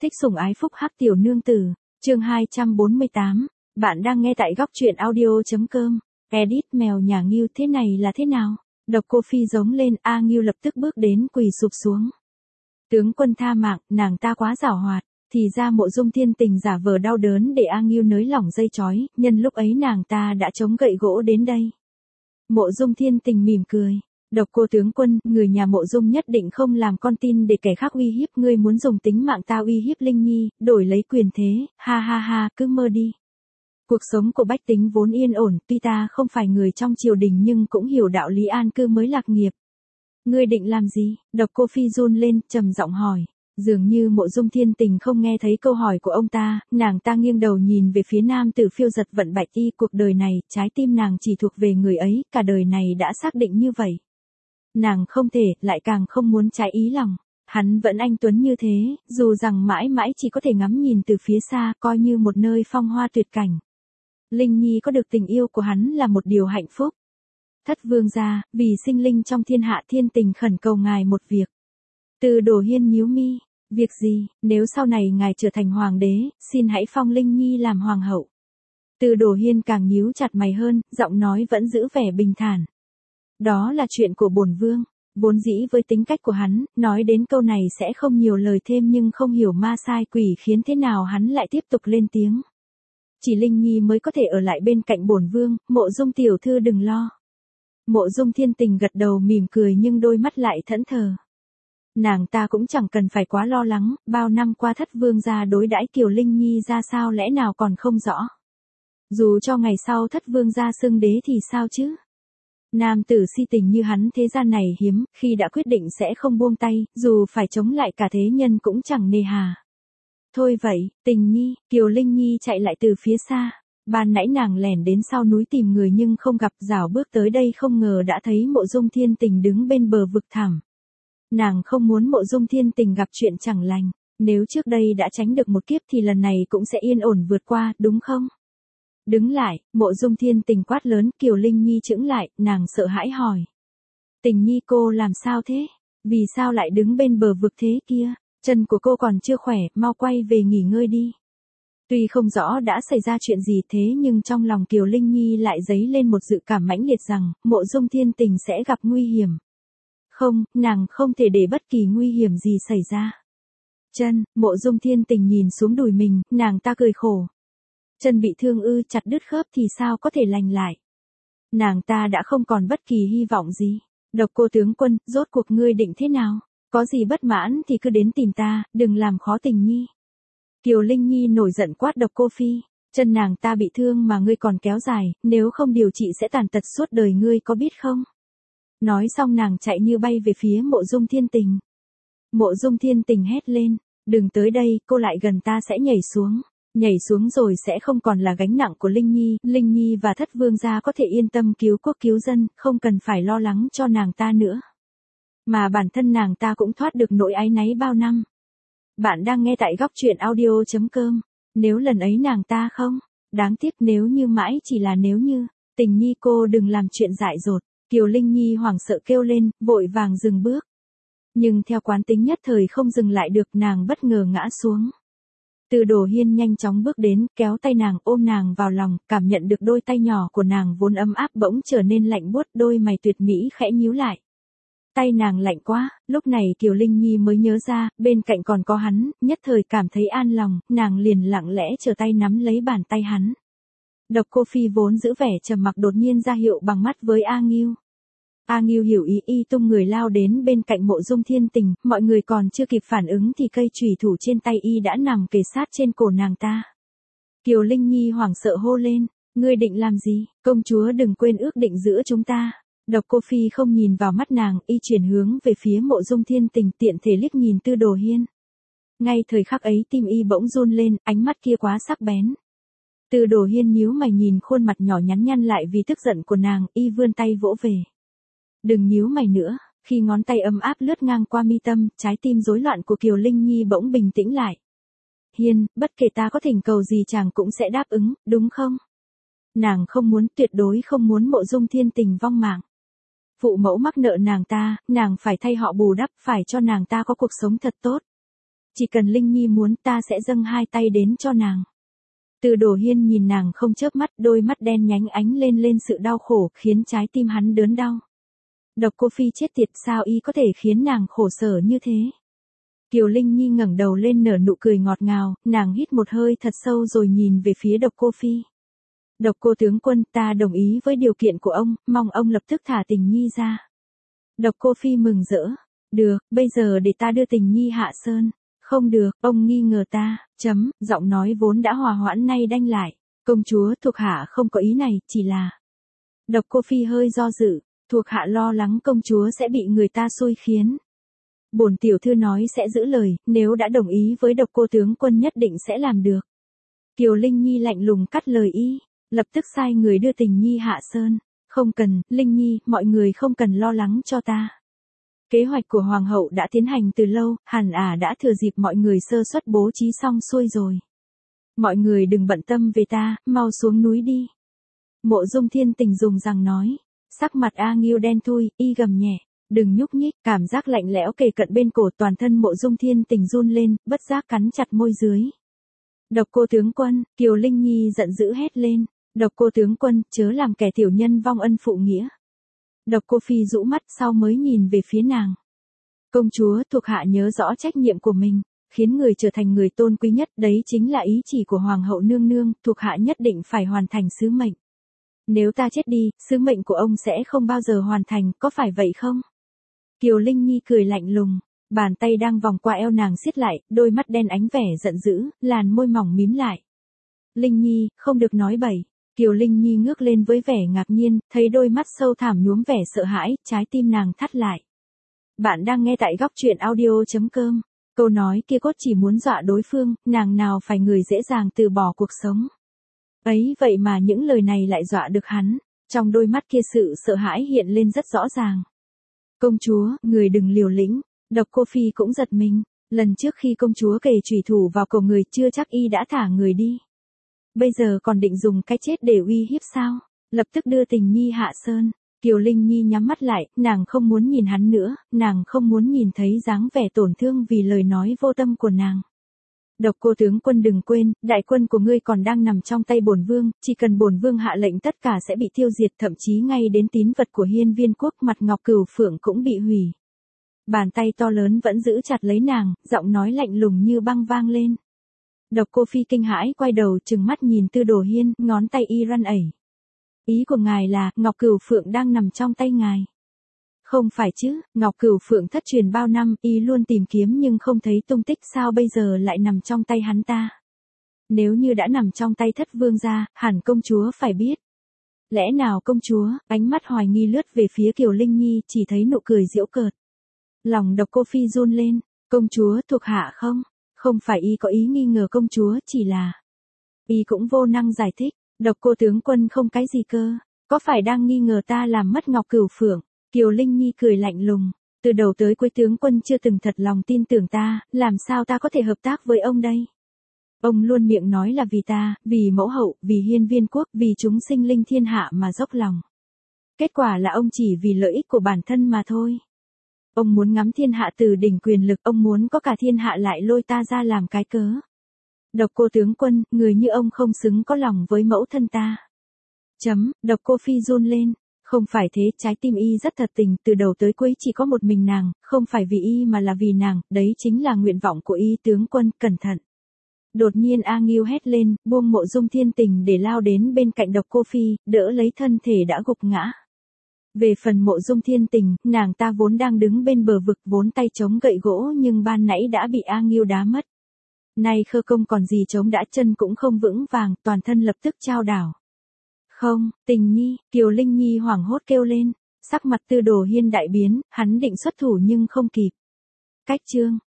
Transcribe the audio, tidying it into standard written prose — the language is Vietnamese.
Thích sủng ái phúc hắc tiểu nương tử, chương 248, bạn đang nghe tại góc truyện audio.com, edit mèo nhà Ngưu thế này là thế nào? Độc Cô Phi giống lên, A Ngưu lập tức bước đến quỳ sụp xuống. Tướng quân tha mạng, nàng ta quá giảo hoạt, thì ra Mộ Dung Thiên Tình giả vờ đau đớn để A Ngưu nới lỏng dây chói, nhân lúc ấy nàng ta đã chống gậy gỗ đến đây. Mộ Dung Thiên Tình mỉm cười. Độc Cô tướng quân, người nhà Mộ Dung nhất định không làm con tin để kẻ khác uy hiếp, ngươi muốn dùng tính mạng ta uy hiếp Linh Nhi, đổi lấy quyền thế, ha ha ha, cứ mơ đi. Cuộc sống của bách tính vốn yên ổn, tuy ta không phải người trong triều đình nhưng cũng hiểu đạo lý an cư mới lạc nghiệp. Ngươi định làm gì? Độc Cô Phi run lên, trầm giọng hỏi. Dường như Mộ Dung Thiên Tình không nghe thấy câu hỏi của ông ta, nàng ta nghiêng đầu nhìn về phía nam tử phiêu giật vận bạch y, cuộc đời này, trái tim nàng chỉ thuộc về người ấy, cả đời này đã xác định như vậy. Nàng không thể, lại càng không muốn trái ý lòng. Hắn vẫn anh tuấn như thế, dù rằng mãi mãi chỉ có thể ngắm nhìn từ phía xa, coi như một nơi phong hoa tuyệt cảnh. Linh Nhi có được tình yêu của hắn là một điều hạnh phúc. Thất vương gia, vì sinh linh trong thiên hạ Thiên Tình khẩn cầu ngài một việc. Từ Đồ Hiên nhíu mi, việc gì? Nếu sau này ngài trở thành hoàng đế, xin hãy phong Linh Nhi làm hoàng hậu. Từ Đồ Hiên càng nhíu chặt mày hơn, giọng nói vẫn giữ vẻ bình thản. Đó là chuyện của bổn vương. Vốn dĩ với tính cách của hắn, nói đến câu này sẽ không nhiều lời thêm, nhưng không hiểu ma sai quỷ khiến thế nào hắn lại tiếp tục lên tiếng. Chỉ Linh Nhi mới có thể ở lại bên cạnh bổn vương, Mộ Dung tiểu thư đừng lo. Mộ Dung Thiên Tình gật đầu mỉm cười nhưng đôi mắt lại thẫn thờ. Nàng ta cũng chẳng cần phải quá lo lắng, bao năm qua thất vương gia đối đãi Kiều Linh Nhi ra sao lẽ nào còn không rõ. Dù cho ngày sau thất vương gia xưng đế thì sao chứ? Nam tử si tình như hắn thế gian này hiếm, khi đã quyết định sẽ không buông tay, dù phải chống lại cả thế nhân cũng chẳng nề hà. Thôi vậy, Tình Nhi, Kiều Linh Nhi chạy lại từ phía xa. Ban nãy nàng lẻn đến sau núi tìm người nhưng không gặp, rảo bước tới đây không ngờ đã thấy Mộ Dung Thiên Tình đứng bên bờ vực thẳm. Nàng không muốn Mộ Dung Thiên Tình gặp chuyện chẳng lành, nếu trước đây đã tránh được một kiếp thì lần này cũng sẽ yên ổn vượt qua, đúng không? Đứng lại, Mộ Dung Thiên Tình quát lớn, Kiều Linh Nhi chững lại, nàng sợ hãi hỏi. Tình Nhi cô làm sao thế? Vì sao lại đứng bên bờ vực thế kia? Chân của cô còn chưa khỏe, mau quay về nghỉ ngơi đi. Tuy không rõ đã xảy ra chuyện gì thế nhưng trong lòng Kiều Linh Nhi lại dấy lên một dự cảm mãnh liệt rằng, Mộ Dung Thiên Tình sẽ gặp nguy hiểm. Không, nàng không thể để bất kỳ nguy hiểm gì xảy ra. Chân, Mộ Dung Thiên Tình nhìn xuống đùi mình, nàng ta cười khổ. Chân bị thương ư, chặt đứt khớp thì sao có thể lành lại. Nàng ta đã không còn bất kỳ hy vọng gì. Độc Cô tướng quân, rốt cuộc ngươi định thế nào? Có gì bất mãn thì cứ đến tìm ta, đừng làm khó Tình Nhi. Kiều Linh Nhi nổi giận quát Độc Cô Phi. Chân nàng ta bị thương mà ngươi còn kéo dài, nếu không điều trị sẽ tàn tật suốt đời, ngươi có biết không? Nói xong nàng chạy như bay về phía Mộ Dung Thiên Tình. Mộ Dung Thiên Tình hét lên, đừng tới đây, cô lại gần ta sẽ nhảy xuống. Nhảy xuống rồi sẽ không còn là gánh nặng của Linh Nhi và thất vương gia có thể yên tâm cứu quốc cứu dân, không cần phải lo lắng cho nàng ta nữa. Mà bản thân nàng ta cũng thoát được nỗi áy náy bao năm. Bạn đang nghe tại góc truyện audio.com, nếu lần ấy nàng ta không, đáng tiếc nếu như mãi chỉ là nếu như, Tình Nhi cô đừng làm chuyện dại dột, Kiều Linh Nhi hoảng sợ kêu lên, vội vàng dừng bước. Nhưng theo quán tính nhất thời không dừng lại được, nàng bất ngờ ngã xuống. Từ Đồ Hiên nhanh chóng bước đến, kéo tay nàng, ôm nàng vào lòng, cảm nhận được đôi tay nhỏ của nàng vốn ấm áp bỗng trở nên lạnh buốt, đôi mày tuyệt mỹ khẽ nhíu lại. Tay nàng lạnh quá, lúc này Kiều Linh Nhi mới nhớ ra, bên cạnh còn có hắn, nhất thời cảm thấy an lòng, nàng liền lặng lẽ trở tay nắm lấy bàn tay hắn. Độc Cô Phi vốn giữ vẻ trầm mặc đột nhiên ra hiệu bằng mắt với A Ngưu. A Ngưu hiểu ý, y tung người lao đến bên cạnh Mộ Dung Thiên Tình, mọi người còn chưa kịp phản ứng thì cây chùy thủ trên tay y đã nằm kề sát trên cổ nàng ta. Kiều Linh Nhi hoảng sợ hô lên, ngươi định làm gì? Công chúa đừng quên ước định giữa chúng ta. Độc Cô Phi không nhìn vào mắt nàng, y chuyển hướng về phía Mộ Dung Thiên Tình, tiện thể liếc nhìn Từ Đồ Hiên. Ngay thời khắc ấy tim y bỗng run lên, ánh mắt kia quá sắc bén. Từ Đồ Hiên nhíu mày nhìn khuôn mặt nhỏ nhắn nhăn lại vì tức giận của nàng, y vươn tay vỗ về. Đừng nhíu mày nữa, khi ngón tay ấm áp lướt ngang qua mi tâm, trái tim rối loạn của Kiều Linh Nhi bỗng bình tĩnh lại. Hiên, bất kể ta có thỉnh cầu gì chàng cũng sẽ đáp ứng, đúng không? Nàng không muốn, tuyệt đối không muốn Mộ Dung Thiên Tình vong mạng. Phụ mẫu mắc nợ nàng ta, nàng phải thay họ bù đắp, phải cho nàng ta có cuộc sống thật tốt. chỉ cần Linh Nhi muốn ta sẽ dâng hai tay đến cho nàng. Từ Đồ Hiên nhìn nàng không chớp mắt, đôi mắt đen nhánh ánh lên sự đau khổ, khiến trái tim hắn đớn đau. Độc Cô Phi chết tiệt, sao y có thể khiến nàng khổ sở như thế? Kiều Linh Nhi ngẩng đầu lên nở nụ cười ngọt ngào, nàng hít một hơi thật sâu rồi nhìn về phía Độc Cô Phi. Độc Cô tướng quân, ta đồng ý với điều kiện của ông, mong ông lập tức thả Tình Nhi ra. Độc Cô Phi mừng rỡ. Được, bây giờ để ta đưa Tình Nhi hạ sơn. Không được, ông nghi ngờ ta, giọng nói vốn đã hòa hoãn nay đanh lại. Công chúa, thuộc hạ không có ý này, chỉ là... Độc Cô Phi hơi do dự, thuộc hạ lo lắng công chúa sẽ bị người ta xui khiến. Bổn tiểu thư nói sẽ giữ lời, nếu đã đồng ý với Độc Cô tướng quân nhất định sẽ làm được. Kiều Linh Nhi lạnh lùng cắt lời y, lập tức sai người đưa Tình Nhi hạ sơn. Không cần, Linh Nhi, mọi người không cần lo lắng cho ta. Kế hoạch của Hoàng hậu đã tiến hành từ lâu, hẳn đã thừa dịp mọi người sơ suất bố trí xong xuôi rồi. Mọi người đừng bận tâm về ta, mau xuống núi đi. Mộ Dung Thiên Tình dùng rằng nói, sắc mặt A Nghiêu đen thui, y gầm nhẹ, đừng nhúc nhích, cảm giác lạnh lẽo kề cận bên cổ, toàn thân Mộ Dung Thiên Tình run lên, bất giác cắn chặt môi dưới. Độc Cô tướng quân, Kiều Linh Nhi giận dữ hét lên, Độc Cô tướng quân, chớ làm kẻ tiểu nhân vong ân phụ nghĩa. Độc Cô Phi rũ mắt sau mới nhìn về phía nàng. Công chúa, thuộc hạ nhớ rõ trách nhiệm của mình, khiến người trở thành người tôn quý nhất, đấy chính là ý chỉ của Hoàng hậu nương nương, thuộc hạ nhất định phải hoàn thành sứ mệnh. Nếu ta chết đi, sứ mệnh của ông sẽ không bao giờ hoàn thành, có phải vậy không? Kiều Linh Nhi cười lạnh lùng, bàn tay đang vòng qua eo nàng siết lại, đôi mắt đen ánh vẻ giận dữ, làn môi mỏng mím lại. Linh Nhi, không được nói bậy. Kiều Linh Nhi ngước lên với vẻ ngạc nhiên, thấy đôi mắt sâu thẳm nhuốm vẻ sợ hãi, trái tim nàng thắt lại. Bạn đang nghe tại góc truyện audio.com. Câu nói kia cốt chỉ muốn dọa đối phương, nàng nào phải người dễ dàng từ bỏ cuộc sống. Ấy vậy mà những lời này lại dọa được hắn, trong đôi mắt kia sự sợ hãi hiện lên rất rõ ràng. Công chúa, người đừng liều lĩnh, Độc Cô Phi cũng giật mình, lần trước khi công chúa kề chủy thủ vào cổ người chưa chắc y đã thả người đi. Bây giờ còn định dùng cái chết để uy hiếp sao? Lập tức đưa Tình Nhi hạ sơn. Kiều Linh Nhi nhắm mắt lại, nàng không muốn nhìn hắn nữa, nàng không muốn nhìn thấy dáng vẻ tổn thương vì lời nói vô tâm của nàng. Độc Cô tướng quân đừng quên, đại quân của ngươi còn đang nằm trong tay bổn vương, chỉ cần bổn vương hạ lệnh tất cả sẽ bị tiêu diệt, thậm chí ngay đến tín vật của Hiên Viên quốc mặt ngọc cửu phượng cũng bị hủy. Bàn tay to lớn vẫn giữ chặt lấy nàng, giọng nói lạnh lùng như băng vang lên. Độc Cô Phi kinh hãi quay đầu trừng mắt nhìn Tư Đồ Hiên, ngón tay y run ẩy. Ý của ngài là, Ngọc Cửu Phượng đang nằm trong tay ngài. Không phải chứ, Ngọc Cửu Phượng thất truyền bao năm, y luôn tìm kiếm nhưng không thấy tung tích, sao bây giờ lại nằm trong tay hắn ta. Nếu như đã nằm trong tay Thất vương gia, hẳn công chúa phải biết. Lẽ nào công chúa, ánh mắt hoài nghi lướt về phía Kiều Linh Nhi, chỉ thấy nụ cười giễu cợt. Lòng Độc Cô Phi run lên, công chúa thuộc hạ không? Không phải y có ý nghi ngờ công chúa, chỉ là... Y cũng vô năng giải thích, Độc Cô tướng quân không cái gì cơ, có phải đang nghi ngờ ta làm mất Ngọc Cửu Phượng? Kiều Linh Nhi cười lạnh lùng, từ đầu tới cuối tướng quân chưa từng thật lòng tin tưởng ta, làm sao ta có thể hợp tác với ông đây? Ông luôn miệng nói là vì ta, vì mẫu hậu, vì Hiên Viên quốc, vì chúng sinh linh thiên hạ mà dốc lòng. Kết quả là ông chỉ vì lợi ích của bản thân mà thôi. Ông muốn ngắm thiên hạ từ đỉnh quyền lực, ông muốn có cả thiên hạ lại lôi ta ra làm cái cớ. Độc Cô tướng quân, người như ông không xứng có lòng với mẫu thân ta. Độc Cô Phi run lên, không phải thế, trái tim y rất thật tình, từ đầu tới cuối chỉ có một mình nàng, không phải vì y mà là vì nàng, đấy chính là nguyện vọng của y. Tướng quân, cẩn thận. Đột nhiên A Nghiêu hét lên, buông Mộ Dung Thiên Tình để lao đến bên cạnh Độc Cô Phi, đỡ lấy thân thể đã gục ngã. Về phần Mộ Dung Thiên Tình, nàng ta vốn đang đứng bên bờ vực, vốn tay chống gậy gỗ nhưng ban nãy đã bị A Nghiêu đá mất. Nay khơ công còn gì chống đã, chân cũng không vững vàng, toàn thân lập tức chao đảo. Không, Tình Nhi, Kiều Linh Nhi hoảng hốt kêu lên, sắc mặt Tư Đồ Hiên đại biến, hắn định xuất thủ nhưng không kịp. Cách chương